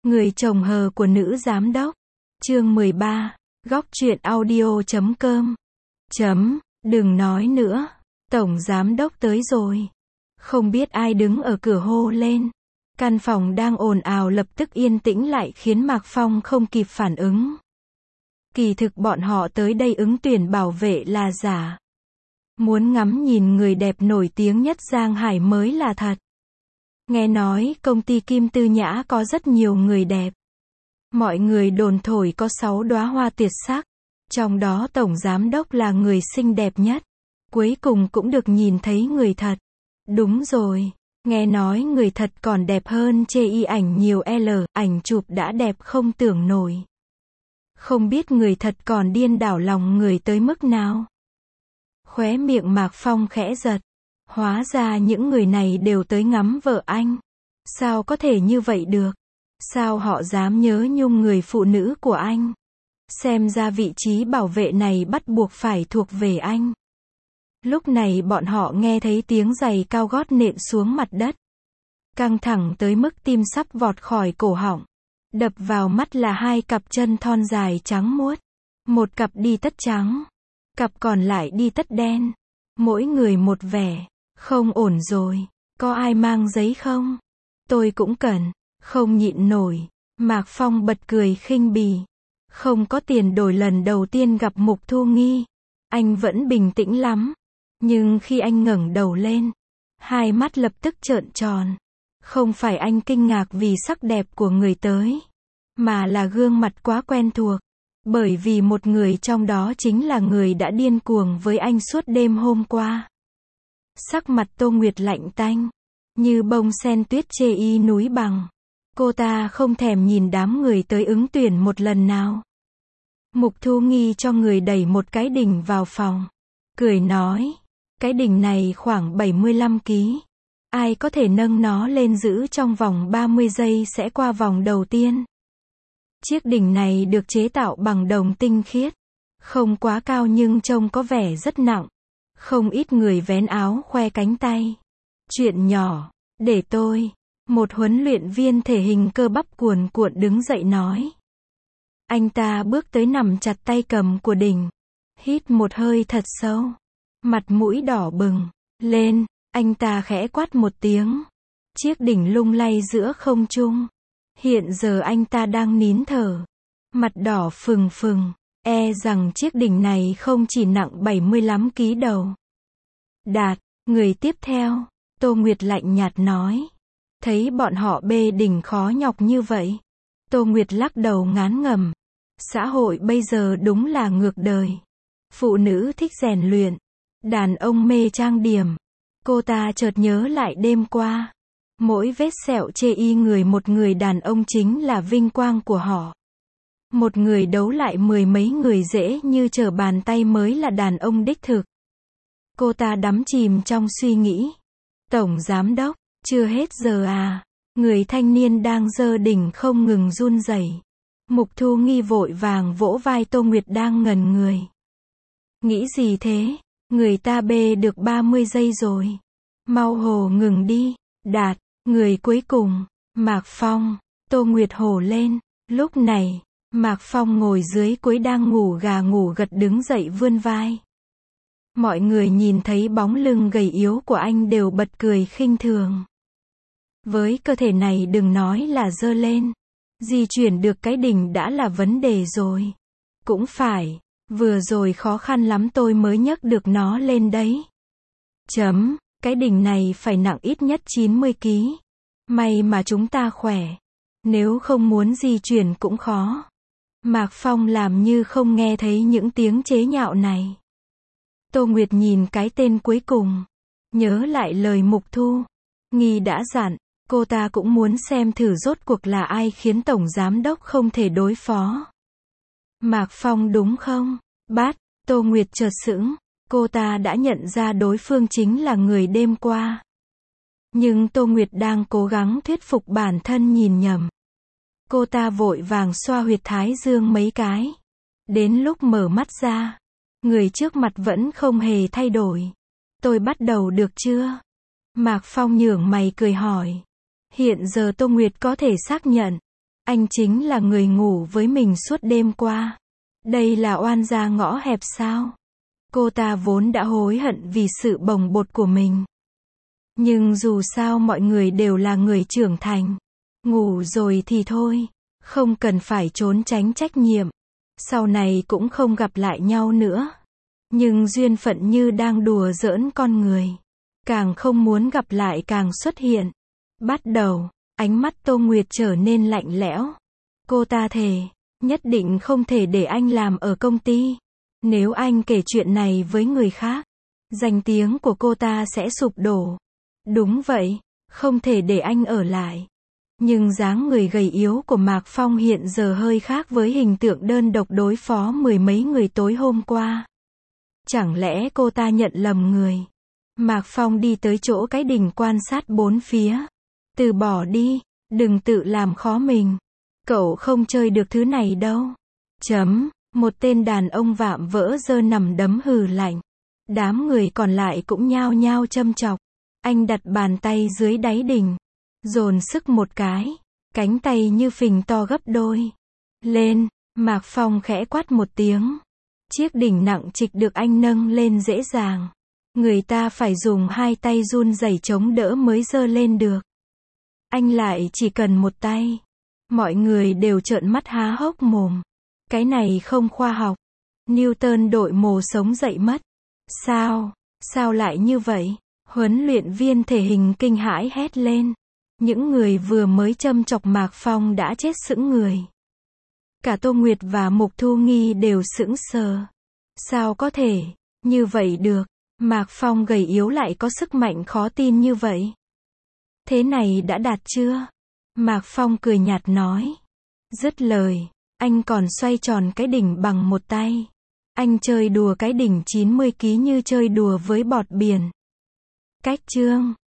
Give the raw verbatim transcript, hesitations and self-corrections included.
Người chồng hờ của nữ giám đốc. Chương mười ba. Góc truyện audio chấm com. Chấm, đừng nói nữa. Tổng giám đốc tới rồi. Không biết ai đứng ở cửa hô lên. Căn phòng đang ồn ào lập tức yên tĩnh lại khiến Mạc Phong không kịp phản ứng. Kỳ thực bọn họ tới đây ứng tuyển bảo vệ là giả. Muốn ngắm nhìn người đẹp nổi tiếng nhất Giang Hải mới là thật. Nghe nói công ty Kim Tư Nhã có rất nhiều người đẹp. Mọi người đồn thổi có sáu đóa hoa tuyệt sắc. Trong đó tổng giám đốc là người xinh đẹp nhất. Cuối cùng cũng được nhìn thấy người thật. Đúng rồi, nghe nói người thật còn đẹp hơn chê y ảnh nhiều L, ảnh chụp đã đẹp không tưởng nổi. Không biết người thật còn điên đảo lòng người tới mức nào. Khóe miệng Mạc Phong khẽ giật. Hóa ra những người này đều tới ngắm vợ anh. Sao có thể như vậy được? Sao họ dám nhớ nhung người phụ nữ của anh? Xem ra vị trí bảo vệ này bắt buộc phải thuộc về anh. Lúc này bọn họ nghe thấy tiếng giày cao gót nện xuống mặt đất. Căng thẳng tới mức tim sắp vọt khỏi cổ họng. Đập vào mắt là hai cặp chân thon dài trắng muốt. Một cặp đi tất trắng. Cặp còn lại đi tất đen. Mỗi người một vẻ. Không ổn rồi. Có ai mang giấy không? Tôi cũng cần. Không nhịn nổi. Mạc Phong bật cười khinh bỉ. Không có tiền đổi lần đầu tiên gặp Mục Thu Nghi. Anh vẫn bình tĩnh lắm. Nhưng khi anh ngẩng đầu lên, hai mắt lập tức trợn tròn. Không phải anh kinh ngạc vì sắc đẹp của người tới, mà là gương mặt quá quen thuộc. Bởi vì một người trong đó chính là người đã điên cuồng với anh suốt đêm hôm qua. Sắc mặt Tô Nguyệt lạnh tanh, như bông sen tuyết chê y núi bằng. Cô ta không thèm nhìn đám người tới ứng tuyển một lần nào. Mục Thu Nghi cho người đẩy một cái đỉnh vào phòng. Cười nói, cái đỉnh này khoảng bảy mươi lăm ki lô gam. Ai có thể nâng nó lên giữ trong vòng ba mươi giây sẽ qua vòng đầu tiên. Chiếc đỉnh này được chế tạo bằng đồng tinh khiết. Không quá cao nhưng trông có vẻ rất nặng. Không ít người vén áo khoe cánh tay. Chuyện nhỏ, để tôi. Một huấn luyện viên thể hình cơ bắp cuồn cuộn đứng dậy nói. Anh ta bước tới nằm chặt tay cầm của đỉnh. Hít một hơi thật sâu. Mặt mũi đỏ bừng. Lên, anh ta khẽ quát một tiếng. Chiếc đỉnh lung lay giữa không trung. Hiện giờ anh ta đang nín thở. Mặt đỏ phừng phừng. E rằng chiếc đỉnh này không chỉ nặng bảy mươi lăm ki lô gam đầu. Đạt, người tiếp theo. Tô Nguyệt lạnh nhạt nói. Thấy bọn họ bê đỉnh khó nhọc như vậy. Tô Nguyệt lắc đầu ngán ngẩm. Xã hội bây giờ đúng là ngược đời. Phụ nữ thích rèn luyện. Đàn ông mê trang điểm. Cô ta chợt nhớ lại đêm qua. Mỗi vết sẹo chê y người một người đàn ông chính là vinh quang của họ. Một người đấu lại mười mấy người dễ như trở bàn tay mới là đàn ông đích thực. Cô ta đắm chìm trong suy nghĩ. Tổng giám đốc, chưa hết giờ à? Người thanh niên đang giơ đỉnh không ngừng run rẩy. Mục Thu Nghi vội vàng vỗ vai Tô Nguyệt đang ngẩn người. Nghĩ gì thế? Người ta bê được ba mươi giây rồi. Mau hồ ngừng đi. Đạt, người cuối cùng. Mạc Phong. Tô Nguyệt hổ lên. Lúc này, Mạc Phong ngồi dưới cuối đang ngủ gà ngủ gật đứng dậy vươn vai. Mọi người nhìn thấy bóng lưng gầy yếu của anh đều bật cười khinh thường. Với cơ thể này đừng nói là giơ lên. Di chuyển được cái đỉnh đã là vấn đề rồi. Cũng phải. Vừa rồi khó khăn lắm tôi mới nhấc được nó lên đấy. Chấm, cái đỉnh này phải nặng ít nhất chín mươi ki lô gam. May mà chúng ta khỏe. Nếu không muốn di chuyển cũng khó. Mạc Phong làm như không nghe thấy những tiếng chế nhạo này. Tô Nguyệt nhìn cái tên cuối cùng. Nhớ lại lời Mục Thu Nghi đã dặn. Cô ta cũng muốn xem thử rốt cuộc là ai khiến tổng giám đốc không thể đối phó. Mạc Phong đúng không? Bát, Tô Nguyệt chợt sững. Cô ta đã nhận ra đối phương chính là người đêm qua. Nhưng Tô Nguyệt đang cố gắng thuyết phục bản thân nhìn nhầm. Cô ta vội vàng xoa huyệt thái dương mấy cái. Đến lúc mở mắt ra, người trước mặt vẫn không hề thay đổi. Tôi bắt đầu được chưa? Mạc Phong nhướng mày cười hỏi. Hiện giờ Tô Nguyệt có thể xác nhận. Anh chính là người ngủ với mình suốt đêm qua. Đây là oan gia ngõ hẹp sao? Cô ta vốn đã hối hận vì sự bồng bột của mình. Nhưng dù sao mọi người đều là người trưởng thành. Ngủ rồi thì thôi. Không cần phải trốn tránh trách nhiệm. Sau này cũng không gặp lại nhau nữa. Nhưng duyên phận như đang đùa giỡn con người. Càng không muốn gặp lại càng xuất hiện. Bắt đầu, ánh mắt Tô Nguyệt trở nên lạnh lẽo. Cô ta thề, nhất định không thể để anh làm ở công ty. Nếu anh kể chuyện này với người khác, danh tiếng của cô ta sẽ sụp đổ. Đúng vậy, không thể để anh ở lại. Nhưng dáng người gầy yếu của Mạc Phong hiện giờ hơi khác với hình tượng đơn độc đối phó mười mấy người tối hôm qua. Chẳng lẽ cô ta nhận lầm người? Mạc Phong đi tới chỗ cái đỉnh quan sát bốn phía. Từ bỏ đi, đừng tự làm khó mình. Cậu không chơi được thứ này đâu. Chấm, một tên đàn ông vạm vỡ giơ nằm đấm hừ lạnh. Đám người còn lại cũng nhao nhao châm chọc. Anh đặt bàn tay dưới đáy đỉnh. Dồn sức một cái. Cánh tay như phình to gấp đôi. Lên, Mạc Phong khẽ quát một tiếng. Chiếc đỉnh nặng trịch được anh nâng lên dễ dàng. Người ta phải dùng hai tay run rẩy chống đỡ mới giơ lên được. Anh lại chỉ cần một tay. Mọi người đều trợn mắt há hốc mồm. Cái này không khoa học. Newton đội mồ sống dậy mất. Sao? Sao lại như vậy? Huấn luyện viên thể hình kinh hãi hét lên. Những người vừa mới châm chọc Mạc Phong đã chết sững người. Cả Tô Nguyệt và Mục Thu Nghi đều sững sờ. Sao có thể như vậy được? Mạc Phong gầy yếu lại có sức mạnh khó tin như vậy. Thế này đã đạt chưa? Mạc Phong cười nhạt nói. Dứt lời, anh còn xoay tròn cái đỉnh bằng một tay. Anh chơi đùa cái đỉnh chín mươi ki lô gam như chơi đùa với bọt biển. Cách chương